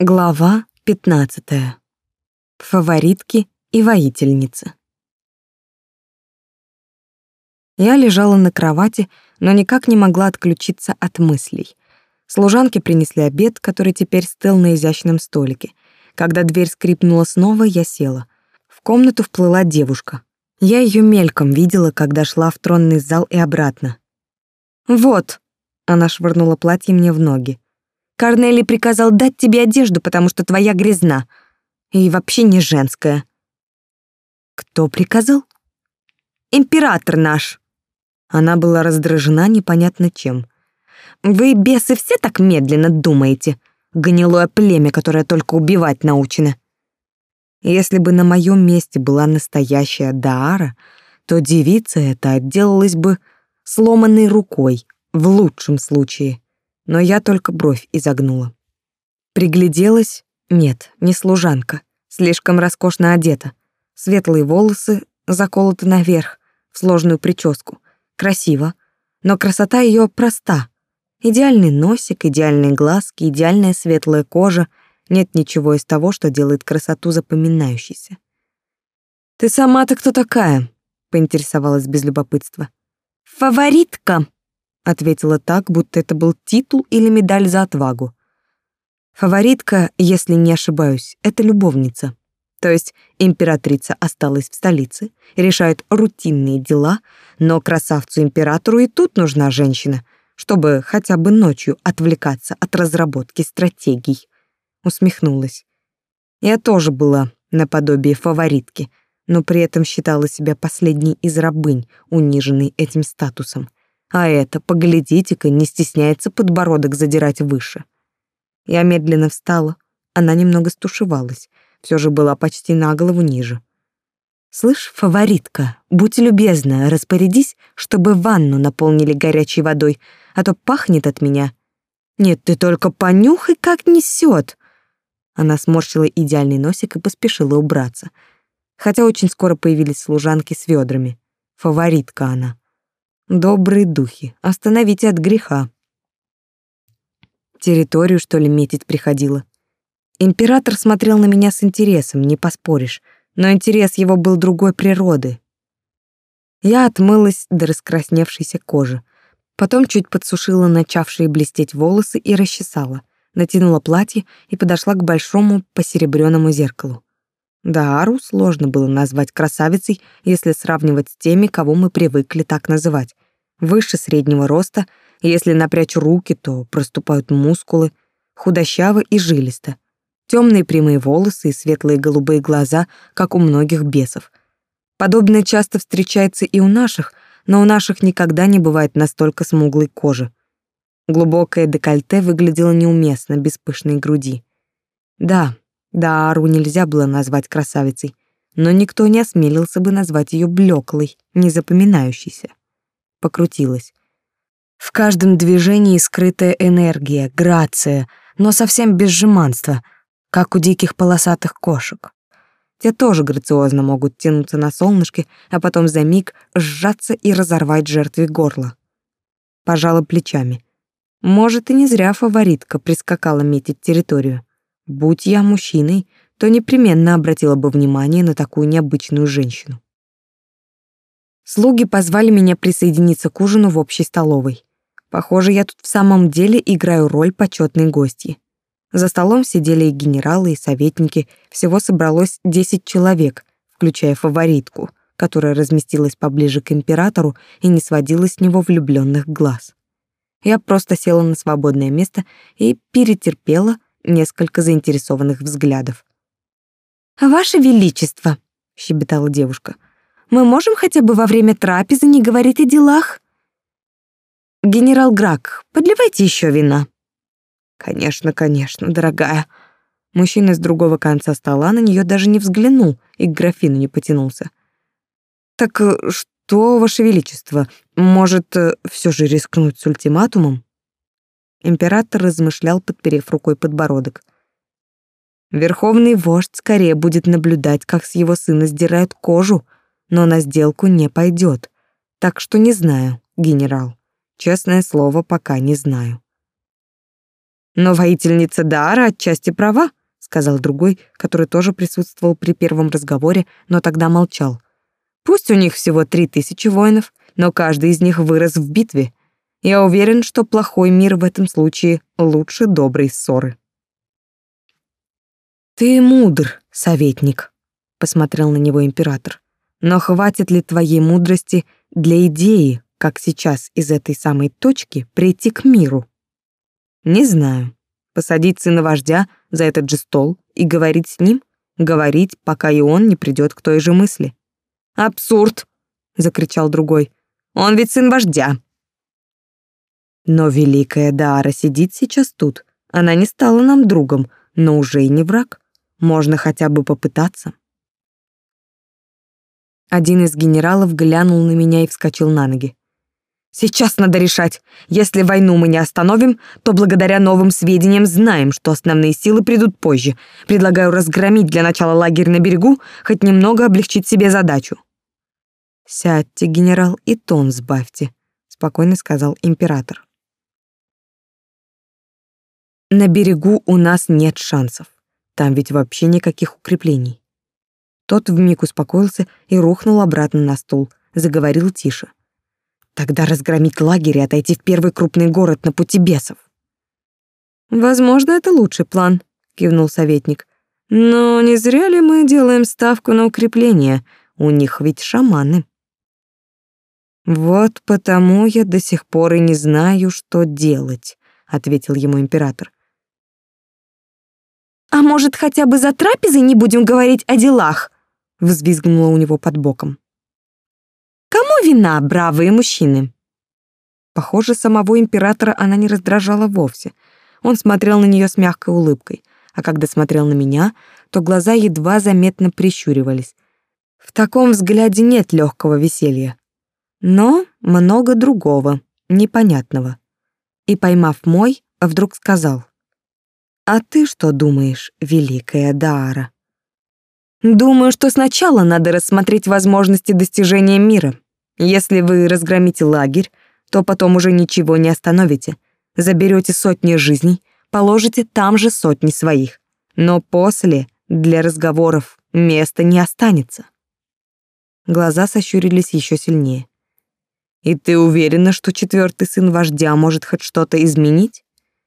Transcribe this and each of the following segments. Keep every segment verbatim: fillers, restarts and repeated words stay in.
Глава пятнадцатая. Фаворитки и воительницы. Я лежала на кровати, но никак не могла отключиться от мыслей. Служанки принесли обед, который теперь стыл на изящном столике. Когда дверь скрипнула снова, я села. В комнату вплыла девушка. Я ее мельком видела, когда шла в тронный зал и обратно. «Вот», — она швырнула платье мне в ноги. «Корнелий приказал дать тебе одежду, потому что твоя грязна. И вообще не женская». «Кто приказал?» «Император наш». Она была раздражена непонятно чем. «Вы, бесы, все так медленно думаете? Гнилое племя, которое только убивать научено». Если бы на моем месте была настоящая Даара, то девица эта отделалась бы сломанной рукой, в лучшем случае. Но я только бровь изогнула. Пригляделась? Нет, не служанка. Слишком роскошно одета. Светлые волосы заколоты наверх, в сложную прическу. Красиво, но красота ее проста. Идеальный носик, идеальные глазки, идеальная светлая кожа. Нет ничего из того, что делает красоту запоминающейся. «Ты сама-то кто такая?» — поинтересовалась без любопытства. «Фаворитка», — ответила так, будто это был титул или медаль за отвагу. Фаворитка, если не ошибаюсь, это любовница. То есть императрица осталась в столице, решает рутинные дела, но красавцу-императору и тут нужна женщина, чтобы хотя бы ночью отвлекаться от разработки стратегий. Усмехнулась. Я тоже была наподобие фаворитки, но при этом считала себя последней из рабынь, униженной этим статусом. А это, поглядите-ка, не стесняется подбородок задирать выше. Я медленно встала, она немного стушевалась, все же была почти на голову ниже. «Слышь, фаворитка, будь любезна, распорядись, чтобы ванну наполнили горячей водой, а то пахнет от меня». «Нет, ты только понюхай, как несет!» Она сморщила идеальный носик и поспешила убраться. Хотя очень скоро появились служанки с ведрами. Фаворитка она. Добрые духи, остановите от греха. Территорию, что ли, метить приходила. Император смотрел на меня с интересом, не поспоришь, но интерес его был другой природы. Я отмылась до раскрасневшейся кожи, потом чуть подсушила начавшие блестеть волосы и расчесала, натянула платье и подошла к большому посеребрённому зеркалу. Даару сложно было назвать красавицей, если сравнивать с теми, кого мы привыкли так называть. Выше среднего роста, если напрячь руки, то проступают мускулы, худощаво и жилисто. Темные прямые волосы и светлые голубые глаза, как у многих бесов. Подобное часто встречается и у наших, но у наших никогда не бывает настолько смуглой кожи. Глубокое декольте выглядело неуместно без пышной груди. Да, Даару нельзя было назвать красавицей, но никто не осмелился бы назвать ее блеклой, незапоминающейся. Покрутилась. В каждом движении скрытая энергия, грация, но совсем без жеманства, как у диких полосатых кошек. Те тоже грациозно могут тянуться на солнышке, а потом за миг сжаться и разорвать жертве горло. Пожала плечами. Может, и не зря фаворитка прискакала метить территорию. Будь я мужчиной, то непременно обратила бы внимание на такую необычную женщину. Слуги позвали меня присоединиться к ужину в общей столовой. Похоже, я тут в самом деле играю роль почетной гостьи. За столом сидели и генералы, и советники, всего собралось десять человек, включая фаворитку, которая разместилась поближе к императору и не сводила с него влюбленных глаз. Я просто села на свободное место и перетерпела несколько заинтересованных взглядов. «Ваше Величество», — щебетала девушка, — «мы можем хотя бы во время трапезы не говорить о делах?» «Генерал Грак, подливайте еще вина». «Конечно, конечно, дорогая». Мужчина с другого конца стола на нее даже не взглянул и к графину не потянулся. «Так что, Ваше Величество, может, все же рискнуть с ультиматумом?» Император размышлял, подперев рукой подбородок. Верховный вождь скорее будет наблюдать, как с его сына сдирают кожу, но на сделку не пойдет. Так что не знаю, генерал. Честное слово, пока не знаю. Но воительница Даара отчасти права, сказал другой, который тоже присутствовал при первом разговоре, но тогда молчал. Пусть у них всего три тысячи воинов, но каждый из них вырос в битве. Я уверен, что плохой мир в этом случае лучше доброй ссоры. Ты мудр, советник, посмотрел на него император. Но хватит ли твоей мудрости для идеи, как сейчас из этой самой точки прийти к миру? Не знаю. Посадить сына вождя за этот же стол и говорить с ним, говорить, пока и он не придет к той же мысли. Абсурд, закричал другой. Он ведь сын вождя. Но великая Даара сидит сейчас тут. Она не стала нам другом, но уже и не враг. Можно хотя бы попытаться. Один из генералов глянул на меня и вскочил на ноги. Сейчас надо решать. Если войну мы не остановим, то благодаря новым сведениям знаем, что основные силы придут позже. Предлагаю разгромить для начала лагерь на берегу, хоть немного облегчить себе задачу. Сядьте, генерал, и тон сбавьте, спокойно сказал император. На берегу у нас нет шансов. Там ведь вообще никаких укреплений. Тот вмиг успокоился и рухнул обратно на стул, заговорил тише. Тогда разгромить лагерь и отойти в первый крупный город на пути бесов. Возможно, это лучший план, кивнул советник. Но не зря ли мы делаем ставку на укрепление? У них ведь шаманы. Вот потому я до сих пор и не знаю, что делать, ответил ему император. А может, хотя бы за трапезой не будем говорить о делах? Взвизгнула у него под боком. Кому вина, бравые мужчины? Похоже, самого императора она не раздражала вовсе. Он смотрел на нее с мягкой улыбкой, а когда смотрел на меня, то глаза едва заметно прищуривались. В таком взгляде нет легкого веселья, но много другого, непонятного. И, поймав мой, вдруг сказал: «А ты что думаешь, великая Даара?» «Думаю, что сначала надо рассмотреть возможности достижения мира. Если вы разгромите лагерь, то потом уже ничего не остановите. Заберете сотни жизней, положите там же сотни своих. Но после для разговоров места не останется». Глаза сощурились еще сильнее. «И ты уверена, что четвертый сын вождя может хоть что-то изменить?»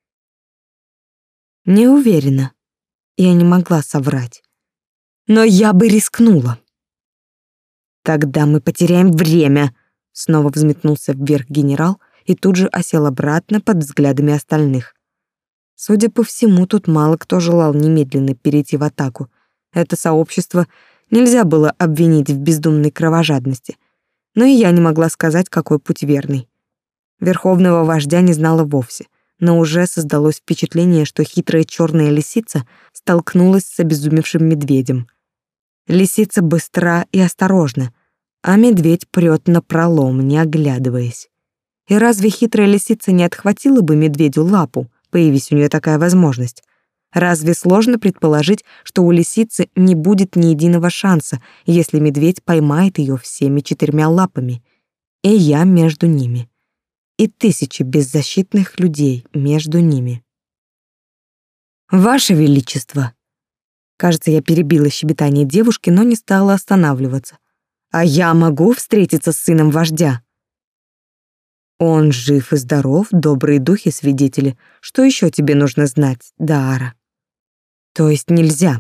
«Не уверена». Я не могла соврать. «Но я бы рискнула». «Тогда мы потеряем время», — снова взметнулся вверх генерал и тут же осел обратно под взглядами остальных. Судя по всему, тут мало кто желал немедленно перейти в атаку. Это сообщество нельзя было обвинить в бездумной кровожадности. Но и я не могла сказать, какой путь верный. Верховного вождя не знала вовсе, но уже создалось впечатление, что хитрая черная лисица столкнулась с обезумевшим медведем. Лисица быстра и осторожна, а медведь прёт напролом, не оглядываясь. И разве хитрая лисица не отхватила бы медведю лапу, появись у нее такая возможность? Разве сложно предположить, что у лисицы не будет ни единого шанса, если медведь поймает ее всеми четырьмя лапами? И я между ними. И тысячи беззащитных людей между ними. «Ваше Величество!» Кажется, я перебила щебетание девушки, но не стала останавливаться. «А я могу встретиться с сыном вождя?» «Он жив и здоров, добрые духи свидетели. Что еще тебе нужно знать, Даара?» «То есть нельзя?»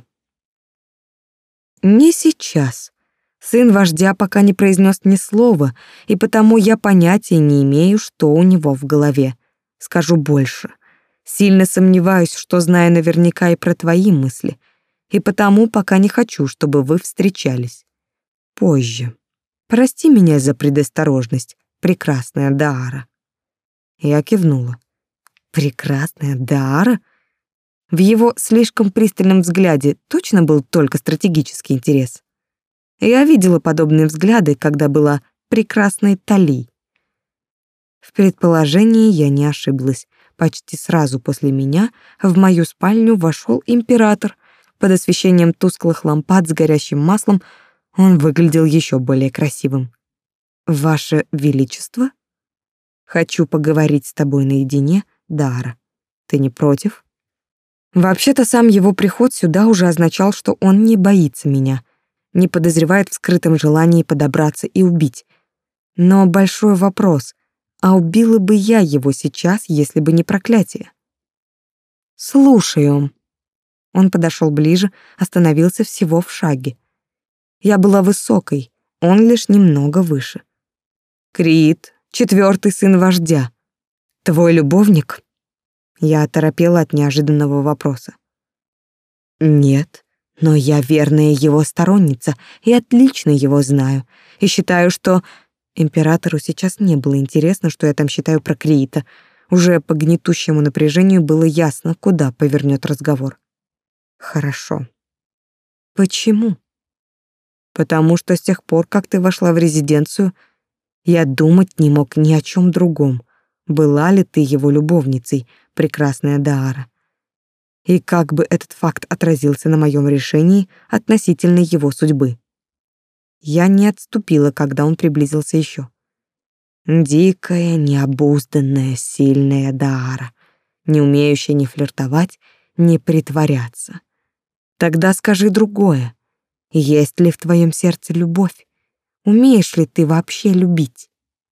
«Не сейчас. Сын вождя пока не произнес ни слова, и потому я понятия не имею, что у него в голове. Скажу больше. Сильно сомневаюсь, что знаю наверняка и про твои мысли, и потому пока не хочу, чтобы вы встречались. Позже. Прости меня за предосторожность, прекрасная Даара». Я кивнула. «Прекрасная Даара?» В его слишком пристальном взгляде точно был только стратегический интерес. Я видела подобные взгляды, когда была прекрасной Тали. В предположении я не ошиблась. Почти сразу после меня в мою спальню вошел император. Под освещением тусклых лампад с горящим маслом он выглядел еще более красивым. «Ваше Величество? Хочу поговорить с тобой наедине, Даара. Ты не против?» Вообще-то сам его приход сюда уже означал, что он не боится меня, не подозревает в скрытом желании подобраться и убить. Но большой вопрос: а убила бы я его сейчас, если бы не проклятие? Слушаю. Он подошел ближе, остановился всего в шаге. Я была высокой, он лишь немного выше. Крит, четвертый сын вождя. Твой любовник? Я оторопела от неожиданного вопроса. Нет, но я верная его сторонница и отлично его знаю. И считаю, что... Императору сейчас не было интересно, что я там считаю про Криита. Уже по гнетущему напряжению было ясно, куда повернет разговор. Хорошо. Почему? Потому что с тех пор, как ты вошла в резиденцию, я думать не мог ни о чем другом. Была ли ты его любовницей, прекрасная Даара? И как бы этот факт отразился на моем решении относительно его судьбы? Я не отступила, когда он приблизился еще. Дикая, необузданная, сильная Даара, не умеющая ни флиртовать, ни притворяться. Тогда скажи другое. Есть ли в твоем сердце любовь? Умеешь ли ты вообще любить?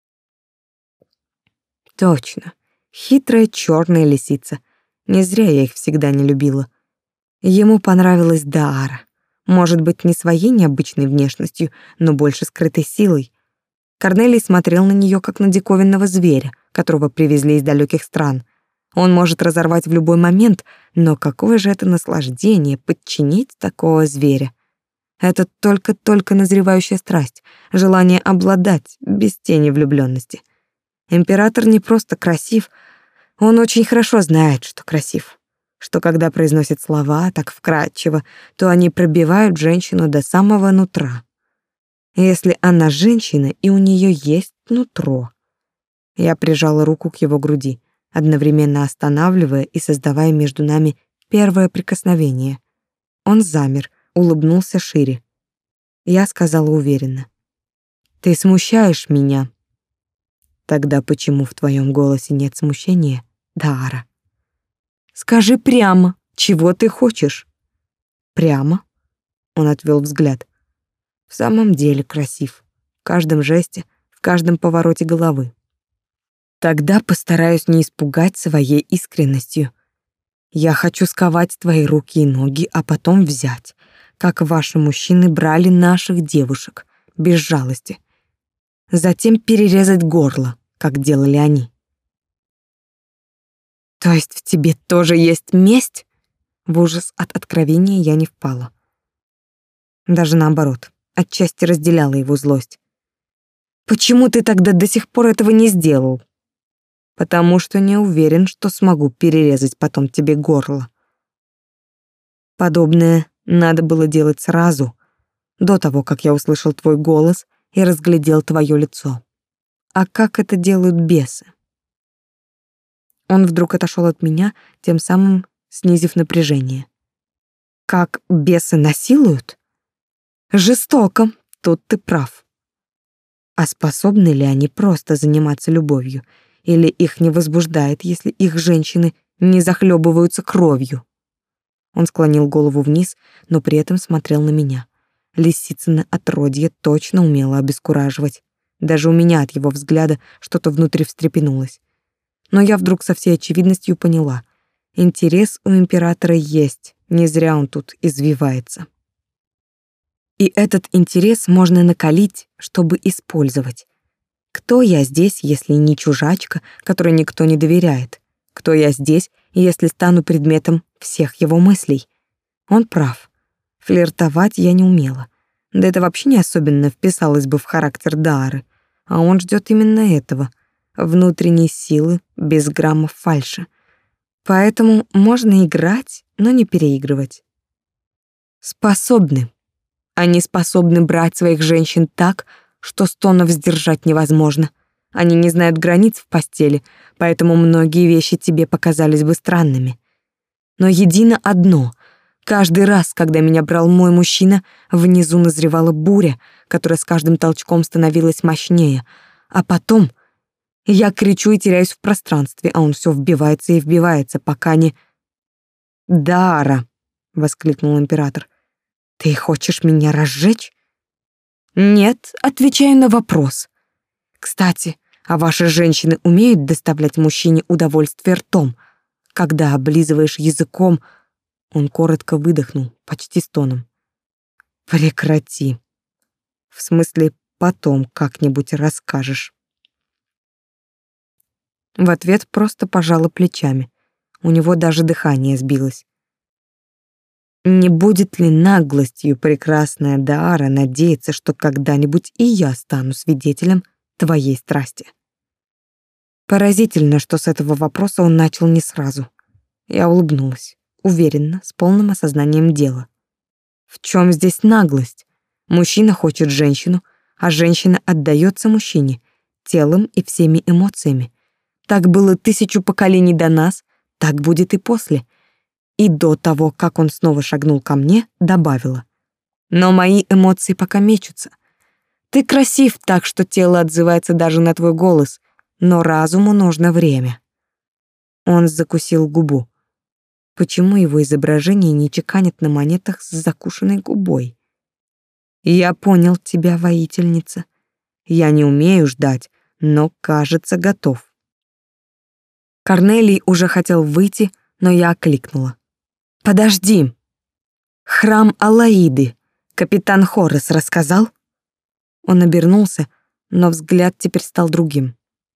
Точно. Хитрая черная лисица. Не зря я их всегда не любила. Ему понравилась Даара. Может быть, не своей необычной внешностью, но больше скрытой силой. Корнелий смотрел на нее как на диковинного зверя, которого привезли из далеких стран. Он может разорвать в любой момент, но какое же это наслаждение подчинить такого зверя. Это только-только назревающая страсть, желание обладать, без тени влюблённости. Император не просто красив, он очень хорошо знает, что красив. Что когда произносит слова так вкрадчиво, то они пробивают женщину до самого нутра. Если она женщина, и у нее есть нутро. Я прижала руку к его груди, одновременно останавливая и создавая между нами первое прикосновение. Он замер, улыбнулся шире. Я сказала уверенно: «Ты смущаешь меня». Тогда почему в твоем голосе нет смущения, Даара? Скажи прямо, чего ты хочешь? Прямо? Он отвел взгляд. В самом деле красив. В каждом жесте, в каждом повороте головы. Тогда постараюсь не испугать своей искренностью. Я хочу сковать твои руки и ноги, а потом взять, как ваши мужчины брали наших девушек, без жалости. Затем перерезать горло, как делали они. То есть в тебе тоже есть месть? В ужас от откровения я не впала. Даже наоборот, отчасти разделяла его злость. Почему ты тогда до сих пор этого не сделал? Потому что не уверен, что смогу перерезать потом тебе горло. Подобное надо было делать сразу, до того, как я услышал твой голос и разглядел твое лицо. А как это делают бесы? Он вдруг отошел от меня, тем самым снизив напряжение. Как бесы насилуют? Жестоко, тут ты прав. А способны ли они просто заниматься любовью? Или их не возбуждает, если их женщины не захлебываются кровью? Он склонил голову вниз, но при этом смотрел на меня. Лисицыно отродье точно умело обескураживать. Даже у меня от его взгляда что-то внутри встрепенулось. Но я вдруг со всей очевидностью поняла. Интерес у императора есть, не зря он тут извивается. И этот интерес можно накалить, чтобы использовать. Кто я здесь, если не чужачка, которой никто не доверяет? Кто я здесь, если стану предметом всех его мыслей? Он прав. Флиртовать я не умела. Да это вообще не особенно вписалось бы в характер Даары. А он ждет именно этого — внутренней силы, без граммов фальши. Поэтому можно играть, но не переигрывать. Способны. Они способны брать своих женщин так, что стонов сдержать невозможно. Они не знают границ в постели, поэтому многие вещи тебе показались бы странными. Но едино одно: каждый раз, когда меня брал мой мужчина, внизу назревала буря, которая с каждым толчком становилась мощнее, а потом я кричу и теряюсь в пространстве, а он все вбивается и вбивается, пока не... «Дара!» — воскликнул император. «Ты хочешь меня разжечь?» «Нет, отвечаю на вопрос. Кстати, а ваши женщины умеют доставлять мужчине удовольствие ртом, когда облизываешь языком?» Он коротко выдохнул, почти стоном. «Прекрати. В смысле, потом как-нибудь расскажешь». В ответ просто пожала плечами. У него даже дыхание сбилось. Не будет ли наглостью прекрасная Даара надеяться, что когда-нибудь и я стану свидетелем твоей страсти? Поразительно, что с этого вопроса он начал не сразу. Я улыбнулась, уверенно, с полным осознанием дела. В чем здесь наглость? Мужчина хочет женщину, а женщина отдается мужчине, телом и всеми эмоциями. Так было тысячу поколений до нас, так будет и после. И до того, как он снова шагнул ко мне, добавила: но мои эмоции пока мечутся. Ты красив так, что тело отзывается даже на твой голос, но разуму нужно время. Он закусил губу. Почему его изображение не чеканят на монетах с закушенной губой? Я понял тебя, воительница. Я не умею ждать, но, кажется, готов. Корнелий уже хотел выйти, но я окликнула. Подожди. Храм Алаиды. Капитан Хорес рассказал? Он обернулся, но взгляд теперь стал другим.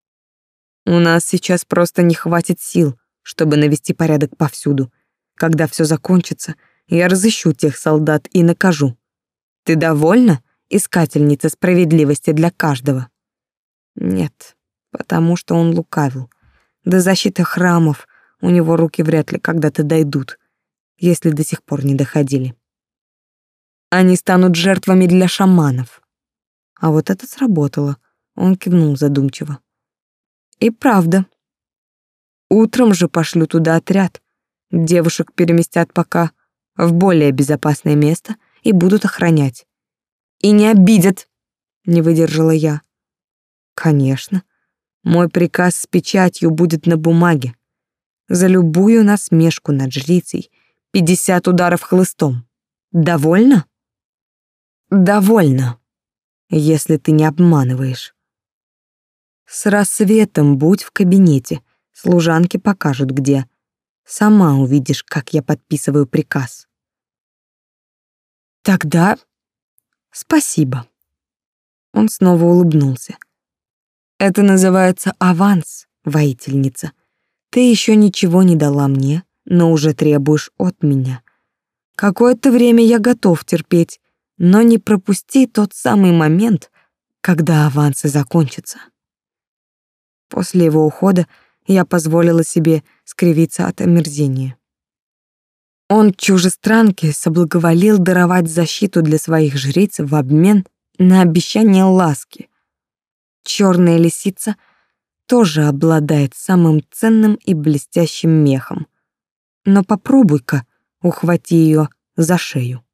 У нас сейчас просто не хватит сил, чтобы навести порядок повсюду. Когда все закончится, я разыщу тех солдат и накажу. Ты довольна, искательница справедливости для каждого? Нет, потому что он лукавил. До защиты храмов у него руки вряд ли когда-то дойдут, если до сих пор не доходили. Они станут жертвами для шаманов. А вот это сработало. Он кивнул задумчиво. И правда. Утром же пошлю туда отряд. Девушек переместят пока в более безопасное место и будут охранять. И не обидят, не выдержала я. Конечно. Мой приказ с печатью будет на бумаге. За любую насмешку над жрицей пятьдесят ударов хлыстом. Довольно? Довольно, если ты не обманываешь. С рассветом будь в кабинете, служанки покажут где. Сама увидишь, как я подписываю приказ. Тогда спасибо. Он снова улыбнулся. Это называется аванс, воительница. Ты еще ничего не дала мне, но уже требуешь от меня. Какое-то время я готов терпеть, но не пропусти тот самый момент, когда авансы закончатся. После его ухода я позволила себе скривиться от омерзения. Он чужестранке соблаговолил даровать защиту для своих жриц в обмен на обещание ласки. Черная лисица тоже обладает самым ценным и блестящим мехом. Но попробуй-ка ухвати ее за шею.